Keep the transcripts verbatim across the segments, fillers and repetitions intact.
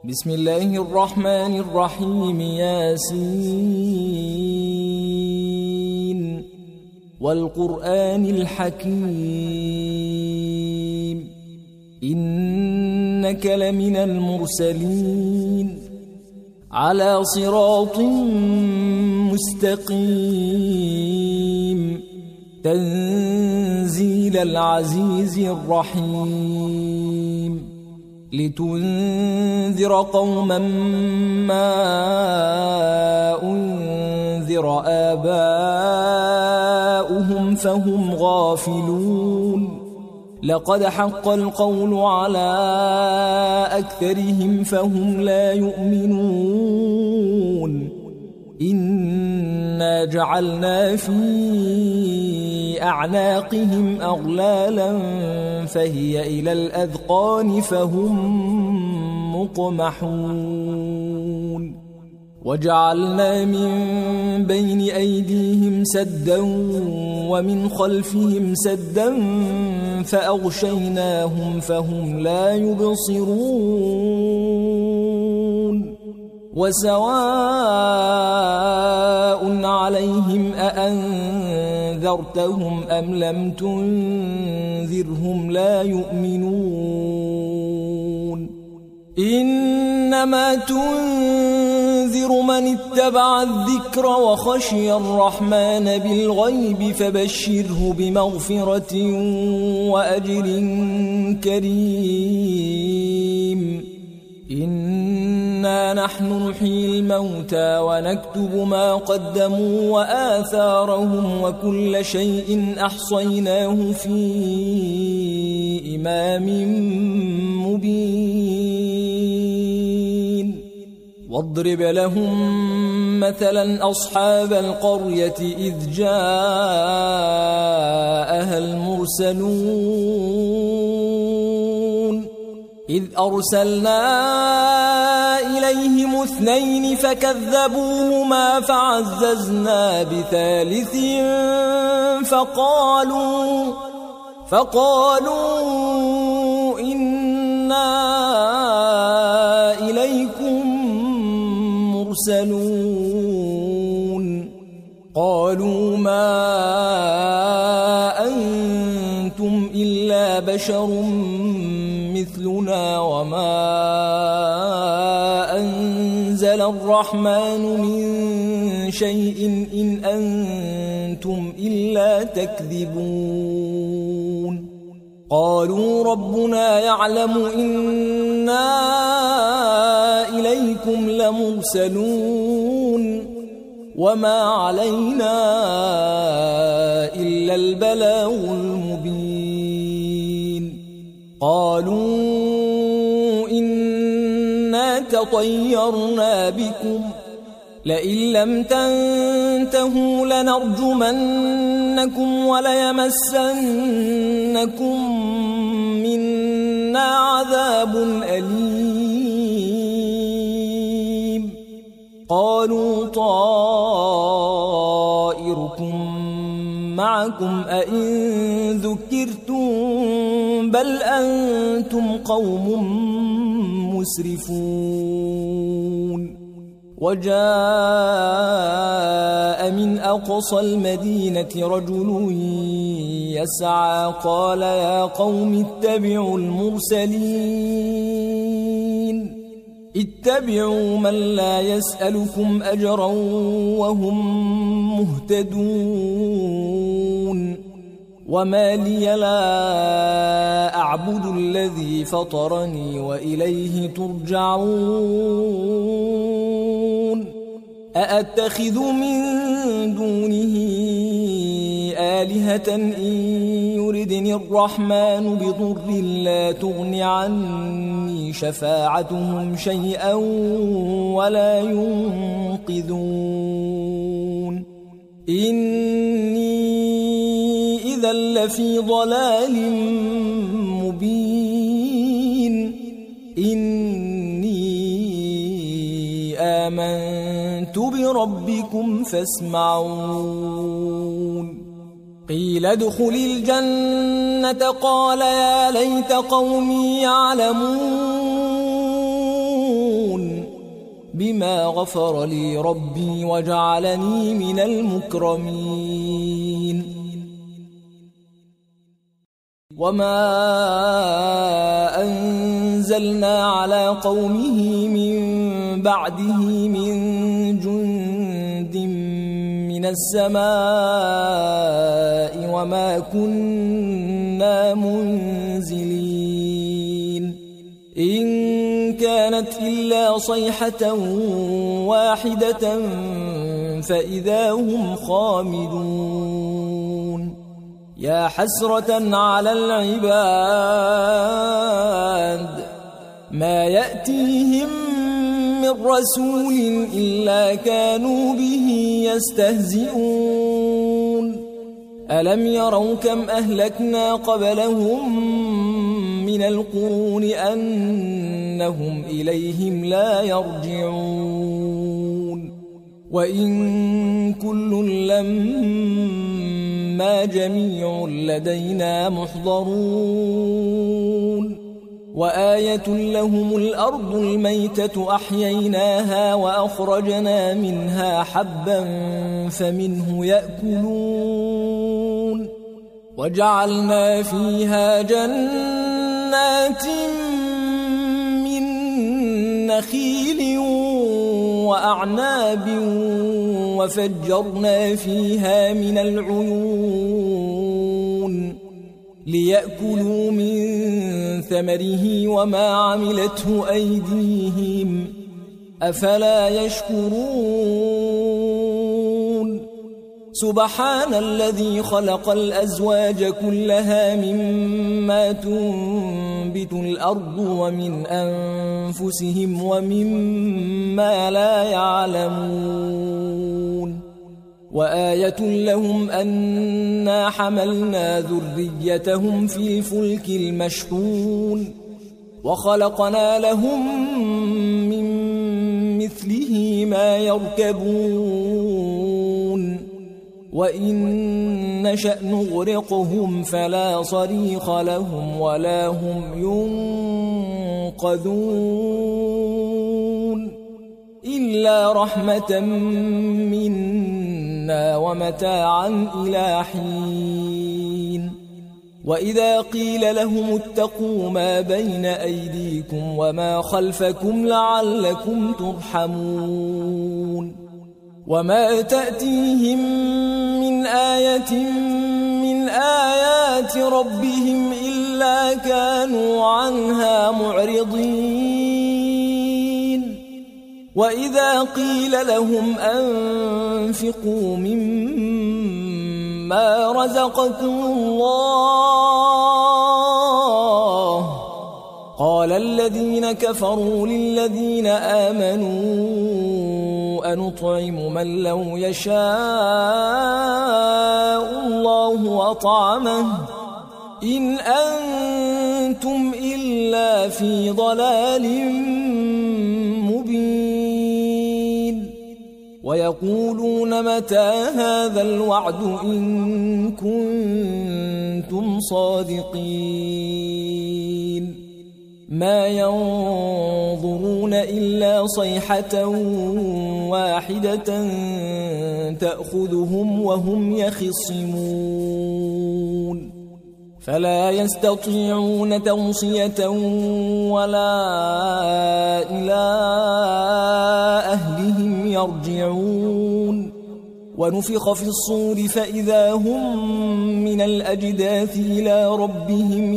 بسم الله الرحمن الرحيم. ياسين والقرآن الحكيم إنك لمن المرسلين على صراط مستقيم تنزيل العزيز الرحيم لتنذر قوما ما أنذر آباؤهم فهم غافلون لقد حق القول على أكثرهم فهم لا يؤمنون إنا جعلنا في أعناقهم أغلالا فهي إلى الأذقان فهم مقمحون وجعلنا من بين أيديهم سدا ومن خلفهم سدا فأغشيناهم فهم لا يبصرون وسواء عليهم أأنذرتهم أم لم تنذرهم لا يؤمنون إنما تنذر من اتبع الذكر وخشي الرحمن بالغيب فبشره بمغفرة وأجر كريم إنا نحن نحيي الموتى ونكتب ما قدموا وآثارهم وكل شيء أحصيناه في إمام مبين واضرب لهم مثلا أصحاب القرية إذ جاءها المرسلون إذ أرسلنا إليهم اثنين فكذبوهما فعززنا بثالث فقالوا فقالوا إنا إليكم مرسلون قالوا ما أنتم إلا بشر مثلنا وما أنزل الرحمن من شيء إن أنتم إلا تكذبون قالوا ربنا يعلم إنا إليكم لمرسلون وما علينا إلا البلاغ المبين قالوا إنا تطيرنا بكم لئن لم تنتهوا لنرجمنكم وليمسنكم منا عذاب أليم قالوا طائركم معكم أئن ذكرتم بل أنتم قوم مسرفون وجاء من أقصى المدينة رجل يسعى قال يا قوم اتبعوا المرسلين اتبعوا من لا يسألكم أجرا وهم مهتدون وما لي لا أعبد الذي فطرني وإليه ترجعون أأتخذ من دونه آلهة إن يردني الرحمن بضر لا تغن عني شفاعتهم شيئا ولا ينقذون إني إذا لفي ضلال مبين إني آمنت بربكم فاسمعون قيل ادخل الجنة قال يا ليت قومي يعلمون بما غفر لي ربي وجعلني من المكرمين وما أنزلنا على قومه من بعده من جند من السماء وما كنا منزلين إن كانت إلا صيحة واحدة فإذا هم خامدون يا حسرة على العباد ما يأتيهم من رسول إلا كانوا به يستهزئون ألم يروا كم أهلكنا قبلهم من القرون أنهم إليهم لا يرجعون وإن كل لما جميع لدينا محضرون وآية لهم الأرض الميتة أحييناها وأخرجنا منها حبا فمنه يأكلون وجعلنا فيها جنات من نخيل وأعناب وفجرنا فيها من العيون ليأكلوا من ثمره وما عملته أيديهم أفلا يشكرون سبحان الذي خلق الأزواج كلها مما تنبت الأرض ومن أنفسهم ومما لا يعلمون وآية لهم أنا حملنا ذريتهم في الفلك المشحون وخلقنا لهم من مثله ما يركبون وإن نشأ نغرقهم فلا صريخ لهم ولا هم ينقذون إلا رحمة منا ومتاعا إلى حين وإذا قيل لهم اتقوا ما بين أيديكم وما خلفكم لعلكم ترحمون وما تأتيهم من آية من آيات ربهم إلا كانوا عنها معرضين وإذا قيل لهم أنفقوا مما رزقكم الله قال الذين كفروا للذين آمنوا أنطعم من لو يشاء الله أطعمه إن أنتم إلا في ضلال مبين ويقولون متى هذا الوعد إن كنتم صادقين ما ينظرون إلا صيحة واحدة تأخذهم وهم يخصمون فلا يستطيعون توصية ولا إلى أهلهم يرجعون ونفخ في الصور فإذا هم من الأجداث إلى ربهم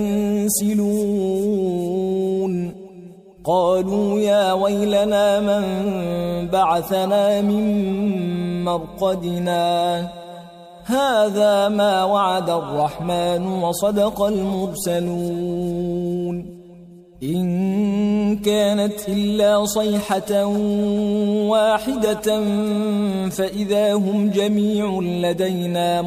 ينسلون قالوا يا ويلنا من بعثنا من مرقدنا هذا ما وعد الرحمن وصدق المرسلون إن كانت إلا صيحة واحدة فإذا هم جميع لدينا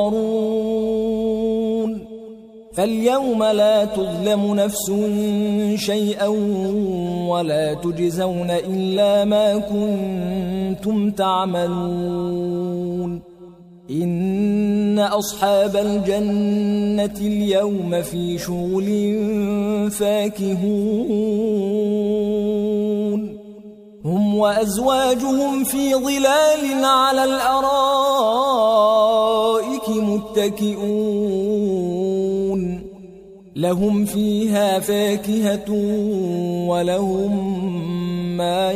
محضرون فاليوم لا تظلم نفس شيئا ولا تجزون إلا ما كنتم تعملون إن أصحاب الجنة اليوم في شغل فاكهون هم هم وأزواجهم في ظلال على الأرائك متكئون لهم فيها فاكهة ولهم ما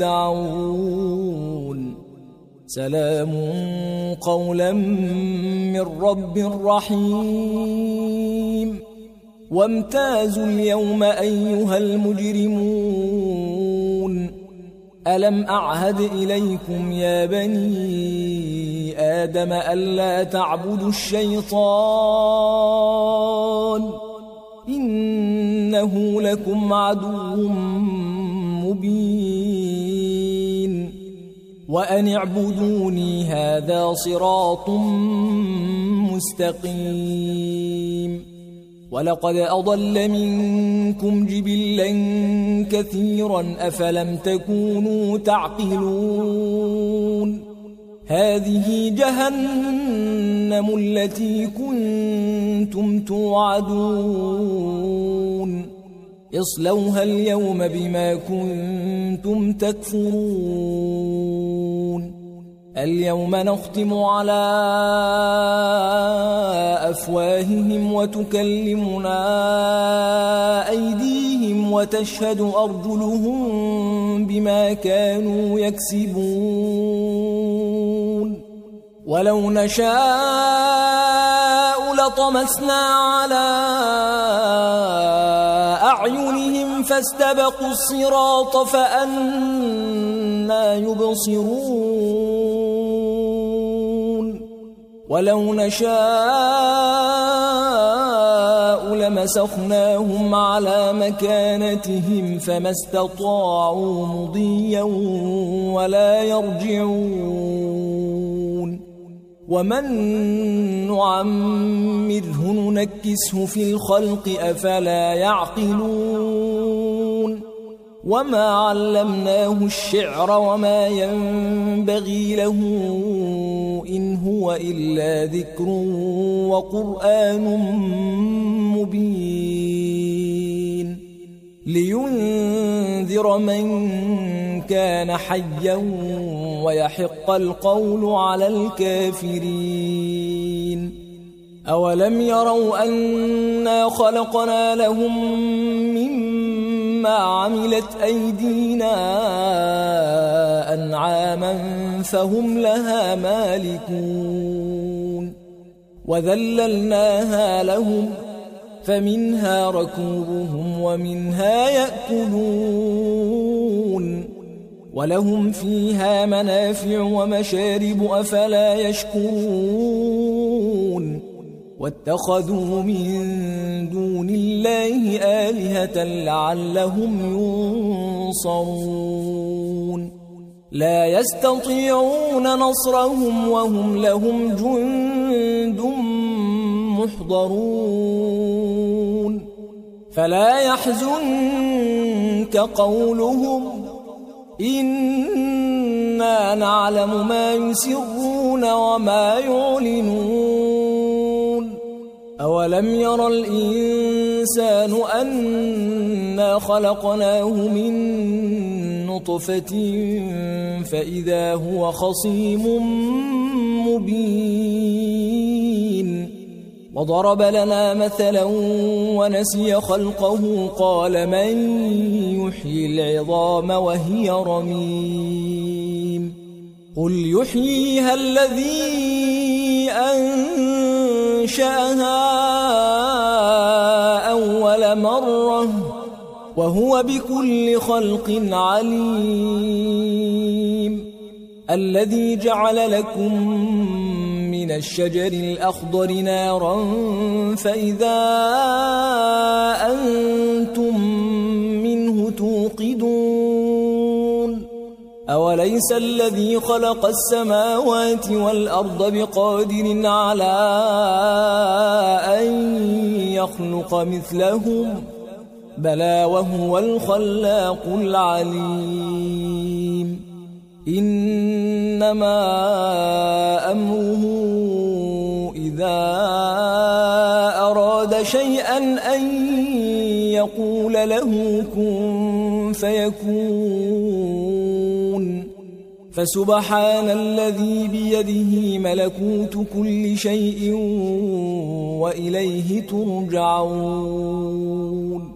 يدعون سلام قولا من رب رحيم وامتازوا اليوم أيها المجرمون ألم أعهد إليكم يا بني آدم ألا تعبدوا الشيطان إنه لكم عدو مبين وأن اعبدوني هذا صراط مستقيم ولقد أضل منكم جبلا كثيرا أفلم تكونوا تعقلون هذه جهنم التي كنتم توعدون اصلوها اليوم بما كنتم تكفرون اليوم نختم على أفواههم وتكلمنا أيديهم وتشهد أرجلهم بما كانوا يكسبون ولو نشاء لطمسنا على أعينهم فاستبقوا الصراط فأنى يبصرون ولو نشاء لمسخناهم على مكانتهم فما استطاعوا مضيا ولا يرجعون ومن نعمره ننكسه في الخلق أفلا يعقلون وما علمناه الشعر وما ينبغي له إن هو إلا ذكر وقرآن مبين لينذر من كان حيا ويحق القول على الكافرين أولم يروا أنا خلقنا لهم مما عملت أيدينا أنعاما فهم لها مالكون وذللناها لهم فمنها ركوبهم ومنها يأكلون ولهم فيها منافع ومشارب أفلا يشكرون واتخذوا من دون الله آلهة لعلهم ينصرون لا يستطيعون نصرهم وهم لهم جند محضرون فلا يحزنك قولهم إنا نعلم ما يسرون وما يعلنون أولم ير الإنسان أنا خلقناه من نطفة فإذا هو خصيم مبين وضرب لنا مثلا ونسي خلقه قال من يحيي العظام وهي رميم قل يحييها الذي أنشأها أول مرة وهو بكل خلق عليم الذي جعل لكم من الشجر الأخضر نارا فإذا أنتم منه توقدون أوليس الذي خلق السماوات والأرض بقادر على أن يخلق مثلهم بلى وهو الخلاق العليم إنما أمره إذا أراد شيئا أن يقول له كن فيكون فسبحان الذي بيده ملكوت كل شيء وإليه ترجعون